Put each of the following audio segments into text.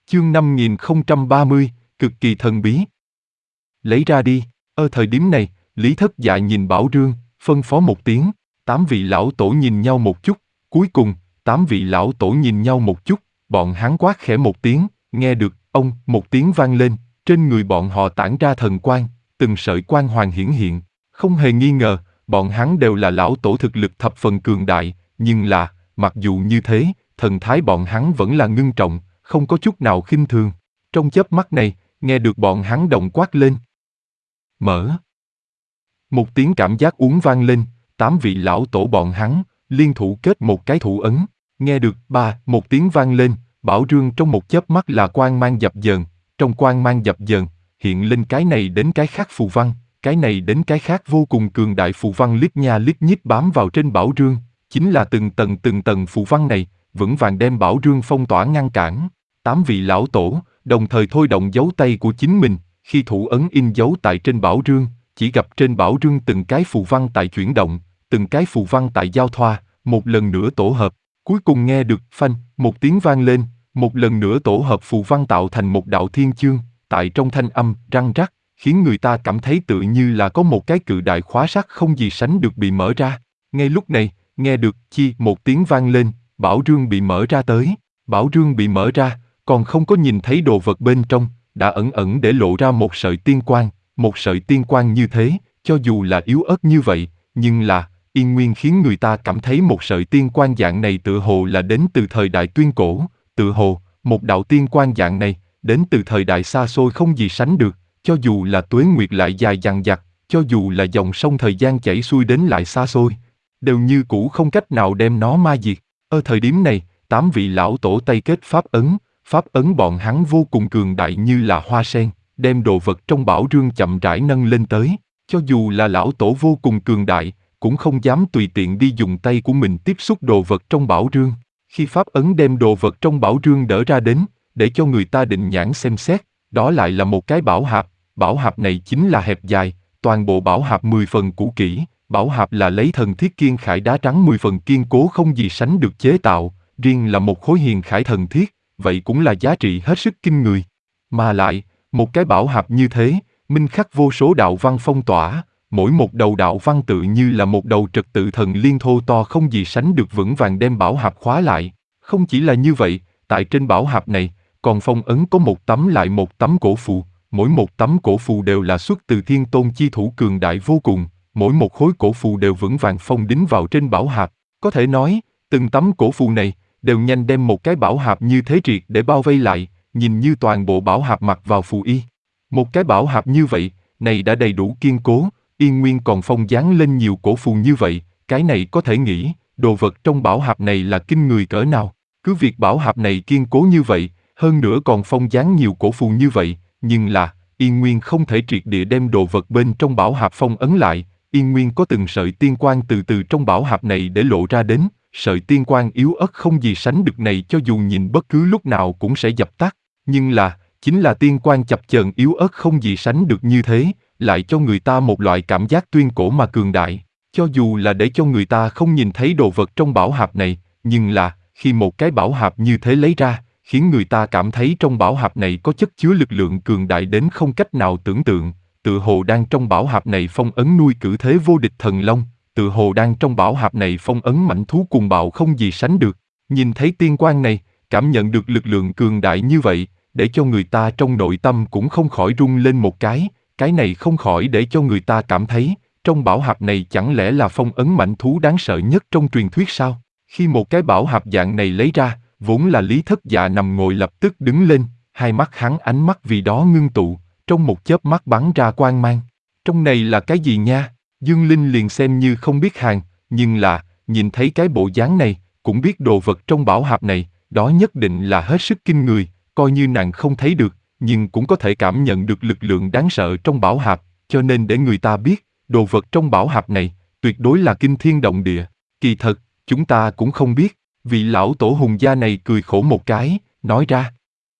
Chương 5030, cực kỳ thần bí. Lấy ra đi. Thời điểm này, Lý Thất Dạ nhìn Bảo Dương, phân phó một tiếng. 8 vị lão tổ nhìn nhau một chút. Cuối cùng, 8 vị lão tổ nhìn nhau một chút. Bọn hắn quát khẽ một tiếng, nghe được ông một tiếng vang lên. Trên người bọn họ tản ra thần quang, từng sợi quang hoàng hiển hiện. Không hề nghi ngờ, bọn hắn đều là lão tổ thực lực thập phần cường đại. Nhưng là, mặc dù như thế, thần thái bọn hắn vẫn là ngưng trọng, không có chút nào khinh thường. Trong chớp mắt này, nghe được bọn hắn động quát lên. Mở. Một tiếng cảm giác uống vang lên, 8 vị lão tổ bọn hắn, liên thủ kết một cái thủ ấn. Nghe được một tiếng vang lên, Bảo Dương trong một chớp mắt là quang mang dập dờn, trong quang mang dập dờn, hiện lên cái này đến cái khác phù văn, cái này đến cái khác vô cùng cường đại phù văn lít nha lít nhít bám vào trên Bảo Dương, chính là từng tầng phù văn này, vững vàng đem Bảo Dương phong tỏa ngăn cản. 8 vị lão tổ, đồng thời thôi động dấu tay của chính mình, khi thủ ấn in dấu tại trên Bảo Dương, chỉ gặp trên Bảo Dương từng cái phù văn tại chuyển động, từng cái phù văn tại giao thoa, một lần nữa tổ hợp. Cuối cùng nghe được phanh, một tiếng vang lên, một lần nữa tổ hợp phù văn tạo thành một đạo thiên chương, tại trong thanh âm răng rắc, khiến người ta cảm thấy tự như là có một cái cự đại khóa sắt không gì sánh được bị mở ra. Ngay lúc này, nghe được một tiếng vang lên, Bảo Dương bị mở ra tới. Bảo Dương bị mở ra, còn không có nhìn thấy đồ vật bên trong, đã ẩn ẩn để lộ ra một sợi tiên quang. Một sợi tiên quang như thế, cho dù là yếu ớt như vậy, nhưng là yên nguyên khiến người ta cảm thấy một sợi tiên quang dạng này tựa hồ là đến từ thời đại tuyên cổ, tựa hồ một đạo tiên quang dạng này đến từ thời đại xa xôi không gì sánh được, cho dù là tuế nguyệt lại dài dằng dặc, cho dù là dòng sông thời gian chảy xuôi đến lại xa xôi, đều như cũ không cách nào đem nó ma diệt. Ở thời điểm này, 8 vị lão tổ tay kết pháp ấn bọn hắn vô cùng cường đại như là hoa sen, đem đồ vật trong Bảo Dương chậm rãi nâng lên tới. Cho dù là lão tổ vô cùng cường đại, cũng không dám tùy tiện đi dùng tay của mình tiếp xúc đồ vật trong Bảo Dương. Khi pháp ấn đem đồ vật trong Bảo Dương đỡ ra đến, để cho người ta định nhãn xem xét, đó lại là một cái bảo hạp này chính là hẹp dài, toàn bộ bảo hạp 10 phần cũ kỹ, bảo hạp là lấy thần thiết kiên khải đá trắng 10 phần kiên cố không gì sánh được chế tạo, riêng là một khối hiền khải thần thiết, vậy cũng là giá trị hết sức kinh người. Mà lại, một cái bảo hạp như thế, minh khắc vô số đạo văn phong tỏa, mỗi một đầu đạo văn tự như là một đầu trật tự thần liên thô to không gì sánh được vững vàng đem bảo hạp khóa lại. Không chỉ là như vậy, tại trên bảo hạp này, còn phong ấn có một tấm lại một tấm cổ phù, mỗi một tấm cổ phù đều là xuất từ Thiên Tôn chi thủ cường đại vô cùng, mỗi một khối cổ phù đều vững vàng phong đính vào trên bảo hạp. Có thể nói, từng tấm cổ phù này, đều nhanh đem một cái bảo hạp như thế triệt để bao vây lại, nhìn như toàn bộ bảo hạp mặc vào phù y. Một cái bảo hạp như vậy, này đã đầy đủ kiên cố, yên nguyên còn phong dán lên nhiều cổ phù như vậy, cái này có thể nghĩ, đồ vật trong bảo hạp này là kinh người cỡ nào. Cứ việc bảo hạp này kiên cố như vậy, hơn nữa còn phong dán nhiều cổ phù như vậy, nhưng là, yên nguyên không thể triệt địa đem đồ vật bên trong bảo hạp phong ấn lại, yên nguyên có từng sợi tiên quang từ từ trong bảo hạp này để lộ ra đến, sợi tiên quang yếu ớt không gì sánh được này cho dù nhìn bất cứ lúc nào cũng sẽ dập tắt, nhưng là, chính là tiên quang chập chờn yếu ớt không gì sánh được như thế, lại cho người ta một loại cảm giác tuyên cổ mà cường đại, cho dù là để cho người ta không nhìn thấy đồ vật trong bảo hạp này, nhưng là, khi một cái bảo hạp như thế lấy ra, khiến người ta cảm thấy trong bảo hạp này có chất chứa lực lượng cường đại đến không cách nào tưởng tượng, tự hồ đang trong bảo hạp này phong ấn nuôi cử thế vô địch thần long, tự hồ đang trong bảo hạp này phong ấn mãnh thú cuồng bạo không gì sánh được. Nhìn thấy tiên quang này, cảm nhận được lực lượng cường đại như vậy, để cho người ta trong nội tâm cũng không khỏi rung lên một cái này không khỏi để cho người ta cảm thấy, trong bảo hạp này chẳng lẽ là phong ấn mãnh thú đáng sợ nhất trong truyền thuyết sao? Khi một cái bảo hạp dạng này lấy ra, vốn là Lý Thất Dạ nằm ngồi lập tức đứng lên, hai mắt hắn ánh mắt vì đó ngưng tụ, trong một chớp mắt bắn ra quang mang. Trong này là cái gì nha? Dương Linh liền xem như không biết hàng, nhưng là, nhìn thấy cái bộ dáng này, cũng biết đồ vật trong bảo hạp này, đó nhất định là hết sức kinh người, coi như nàng không thấy được, nhưng cũng có thể cảm nhận được lực lượng đáng sợ trong bảo hạp, cho nên để người ta biết, đồ vật trong bảo hạp này, tuyệt đối là kinh thiên động địa. Kỳ thật, chúng ta cũng không biết, vị lão tổ hùng gia này cười khổ một cái, nói ra.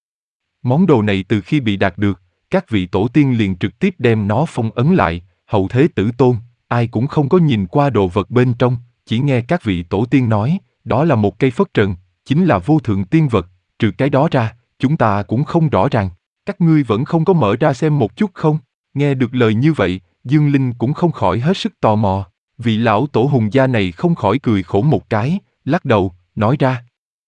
Món đồ này từ khi bị đạt được, các vị tổ tiên liền trực tiếp đem nó phong ấn lại, hậu thế tử tôn, ai cũng không có nhìn qua đồ vật bên trong, chỉ nghe các vị tổ tiên nói, đó là một cây phất trần, chính là vô thượng tiên vật, trừ cái đó ra, chúng ta cũng không rõ ràng, các ngươi vẫn không có mở ra xem một chút không? Nghe được lời như vậy, Dương Linh cũng không khỏi hết sức tò mò. Vị lão tổ Hùng gia này không khỏi cười khổ một cái, lắc đầu, nói ra.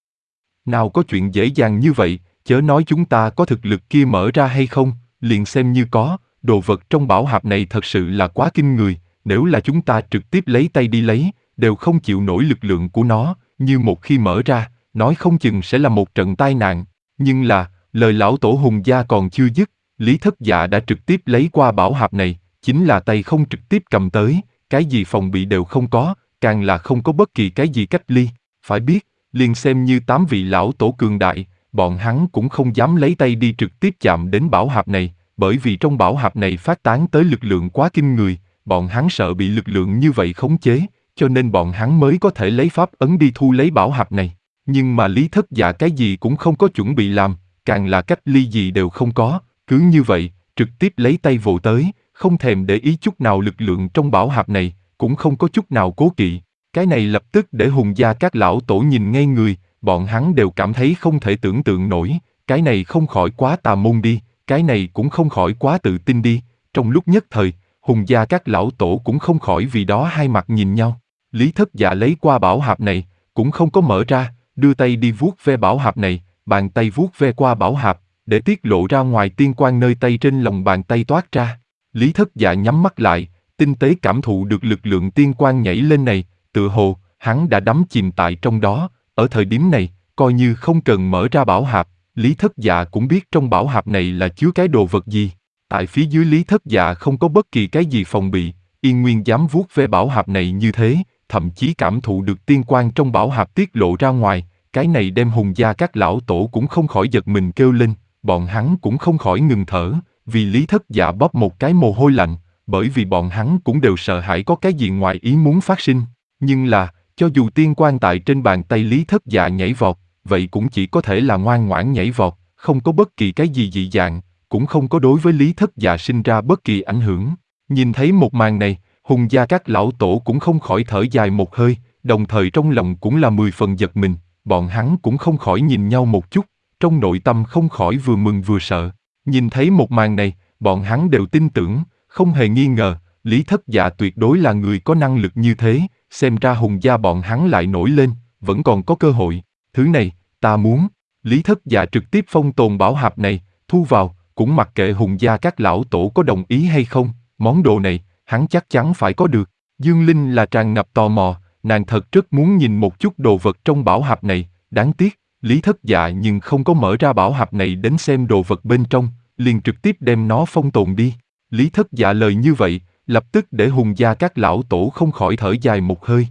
Nào có chuyện dễ dàng như vậy, chớ nói chúng ta có thực lực kia mở ra hay không, liền xem như có, đồ vật trong bảo hạp này thật sự là quá kinh người, nếu là chúng ta trực tiếp lấy tay đi lấy, đều không chịu nổi lực lượng của nó, như một khi mở ra, nói không chừng sẽ là một trận tai nạn. Nhưng là, lời lão tổ Hùng gia còn chưa dứt, Lý Thất Dạ đã trực tiếp lấy qua bảo hạp này, chính là tay không trực tiếp cầm tới, cái gì phòng bị đều không có, càng là không có bất kỳ cái gì cách ly. Phải biết, liền xem như 8 vị lão tổ cường đại, bọn hắn cũng không dám lấy tay đi trực tiếp chạm đến bảo hạp này, bởi vì trong bảo hạp này phát tán tới lực lượng quá kinh người, bọn hắn sợ bị lực lượng như vậy khống chế, cho nên bọn hắn mới có thể lấy pháp ấn đi thu lấy bảo hạp này. Nhưng mà Lý Thất Dạ cái gì cũng không có chuẩn bị làm, càng là cách ly gì đều không có, cứ như vậy, trực tiếp lấy tay vồ tới, không thèm để ý chút nào lực lượng trong bảo hạp này, cũng không có chút nào cố kỵ. Cái này lập tức để Hùng gia các lão tổ nhìn ngây người, bọn hắn đều cảm thấy không thể tưởng tượng nổi, cái này không khỏi quá tà môn đi, cái này cũng không khỏi quá tự tin đi. Trong lúc nhất thời, Hùng gia các lão tổ cũng không khỏi vì đó hai mặt nhìn nhau. Lý Thất Dạ lấy qua bảo hạp này, cũng không có mở ra, đưa tay đi vuốt ve bảo hạp này, bàn tay vuốt ve qua bảo hạp, để tiết lộ ra ngoài tiên quang nơi tay trên lòng bàn tay toát ra. Lý Thất Dạ nhắm mắt lại, tinh tế cảm thụ được lực lượng tiên quang nhảy lên này, tựa hồ, hắn đã đắm chìm tại trong đó, ở thời điểm này, coi như không cần mở ra bảo hạp, Lý Thất Dạ cũng biết trong bảo hạp này là chứa cái đồ vật gì. Tại phía dưới Lý Thất Dạ không có bất kỳ cái gì phòng bị, yên nguyên dám vuốt ve bảo hạp này như thế, thậm chí cảm thụ được tiên quang trong bảo hạp tiết lộ ra ngoài, cái này đem Hùng gia các lão tổ cũng không khỏi giật mình kêu lên, bọn hắn cũng không khỏi ngừng thở, vì Lý Thất Dạ bóp một cái mồ hôi lạnh, bởi vì bọn hắn cũng đều sợ hãi có cái gì ngoài ý muốn phát sinh. Nhưng là, cho dù tiên quang tại trên bàn tay Lý Thất Dạ nhảy vọt, vậy cũng chỉ có thể là ngoan ngoãn nhảy vọt, không có bất kỳ cái gì dị dạng, cũng không có đối với Lý Thất Dạ sinh ra bất kỳ ảnh hưởng. Nhìn thấy một màn này, Hùng gia các lão tổ cũng không khỏi thở dài một hơi, đồng thời trong lòng cũng là 10 phần giật mình, bọn hắn cũng không khỏi nhìn nhau một chút, trong nội tâm không khỏi vừa mừng vừa sợ. Nhìn thấy một màn này, bọn hắn đều tin tưởng, không hề nghi ngờ, Lý Thất Dạ tuyệt đối là người có năng lực như thế, xem ra Hùng gia bọn hắn lại nổi lên, vẫn còn có cơ hội. Thứ này, ta muốn. Lý Thất Dạ trực tiếp phong tồn bảo hạp này, thu vào, cũng mặc kệ Hùng gia các lão tổ có đồng ý hay không, món đồ này, hắn chắc chắn phải có được. Dương Linh là tràn ngập tò mò, nàng thật rất muốn nhìn một chút đồ vật trong bảo hạp này, đáng tiếc, Lý Thất Dạ nhưng không có mở ra bảo hạp này đến xem đồ vật bên trong, liền trực tiếp đem nó phong tồn đi. Lý Thất Dạ lời như vậy, lập tức để Hùng gia các lão tổ không khỏi thở dài một hơi.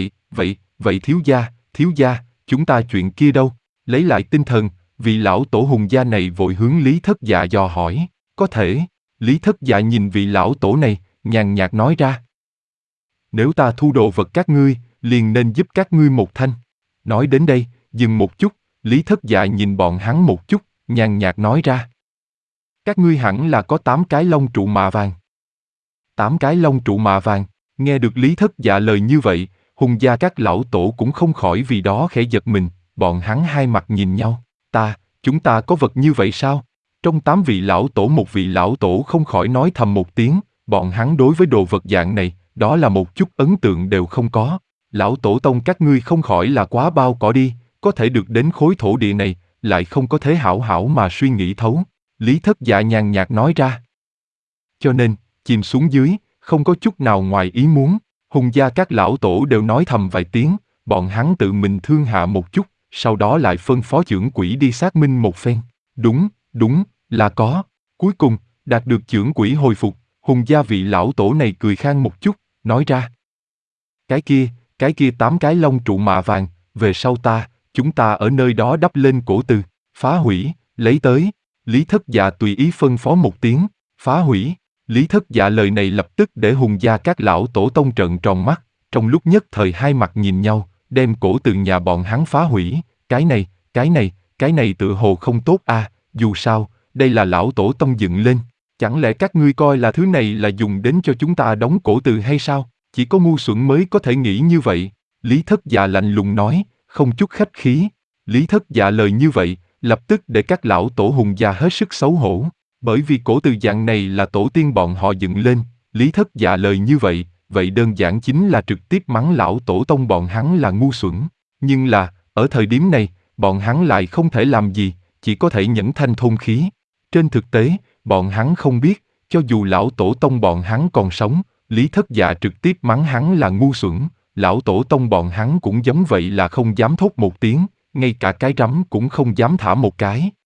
Vậy thiếu gia, chúng ta chuyện kia đâu? Lấy lại tinh thần, vị lão tổ Hùng gia này vội hướng Lý Thất Dạ dò hỏi. Có thể. Lý Thất Dạ nhìn vị lão tổ này, nhàn nhạt nói ra. Nếu ta thu đồ vật các ngươi, liền nên giúp các ngươi một thanh. Nói đến đây, dừng một chút, Lý Thất Dạ nhìn bọn hắn một chút, nhàn nhạt nói ra. Các ngươi hẳn là có 8 cái lông trụ mạ vàng. 8 cái lông trụ mạ vàng, nghe được Lý Thất Dạ lời như vậy, Hùng gia các lão tổ cũng không khỏi vì đó khẽ giật mình, bọn hắn hai mặt nhìn nhau. Chúng ta có vật như vậy sao? Trong 8 vị lão tổ một vị lão tổ không khỏi nói thầm một tiếng, bọn hắn đối với đồ vật dạng này, đó là một chút ấn tượng đều không có. Lão tổ tông các ngươi không khỏi là quá bao cỏ đi, có thể được đến khối thổ địa này, lại không có thế hảo hảo mà suy nghĩ thấu. Lý Thất Dạ nhàn nhạt nói ra. Cho nên, chìm xuống dưới, không có chút nào ngoài ý muốn. Hùng gia các lão tổ đều nói thầm vài tiếng, bọn hắn tự mình thương hạ một chút, sau đó lại phân phó chưởng quỷ đi xác minh một phen. Đúng, là có. Cuối cùng, đạt được chưởng quỷ hồi phục, Hùng gia vị lão tổ này cười khan một chút, nói ra. Cái kia 8 cái lông trụ mạ vàng, về sau chúng ta ở nơi đó đắp lên cổ từ, phá hủy, lấy tới. Lý Thất Dạ tùy ý phân phó một tiếng, phá hủy. Lý Thất Dạ lời này lập tức để Hùng gia các lão tổ tông trợn tròn mắt, trong lúc nhất thời hai mặt nhìn nhau, đem cổ từ nhà bọn hắn phá hủy. Cái này tựa hồ không tốt à, dù sao, đây là lão tổ tông dựng lên. Chẳng lẽ các ngươi coi là thứ này là dùng đến cho chúng ta đóng cổ từ hay sao? Chỉ có ngu xuẩn mới có thể nghĩ như vậy. Lý Thất Dạ lạnh lùng nói, không chút khách khí. Lý Thất Dạ lời như vậy, lập tức để các lão tổ hùng già hết sức xấu hổ. Bởi vì cổ từ dạng này là tổ tiên bọn họ dựng lên, Lý Thất Dạ lời như vậy, vậy đơn giản chính là trực tiếp mắng lão tổ tông bọn hắn là ngu xuẩn. Nhưng là, ở thời điểm này, bọn hắn lại không thể làm gì, chỉ có thể nhẫn thanh thôn khí. Trên thực tế, bọn hắn không biết, cho dù lão tổ tông bọn hắn còn sống, Lý Thất Dạ trực tiếp mắng hắn là ngu xuẩn, lão tổ tông bọn hắn cũng giống vậy là không dám thốt một tiếng, ngay cả cái rắm cũng không dám thả một cái.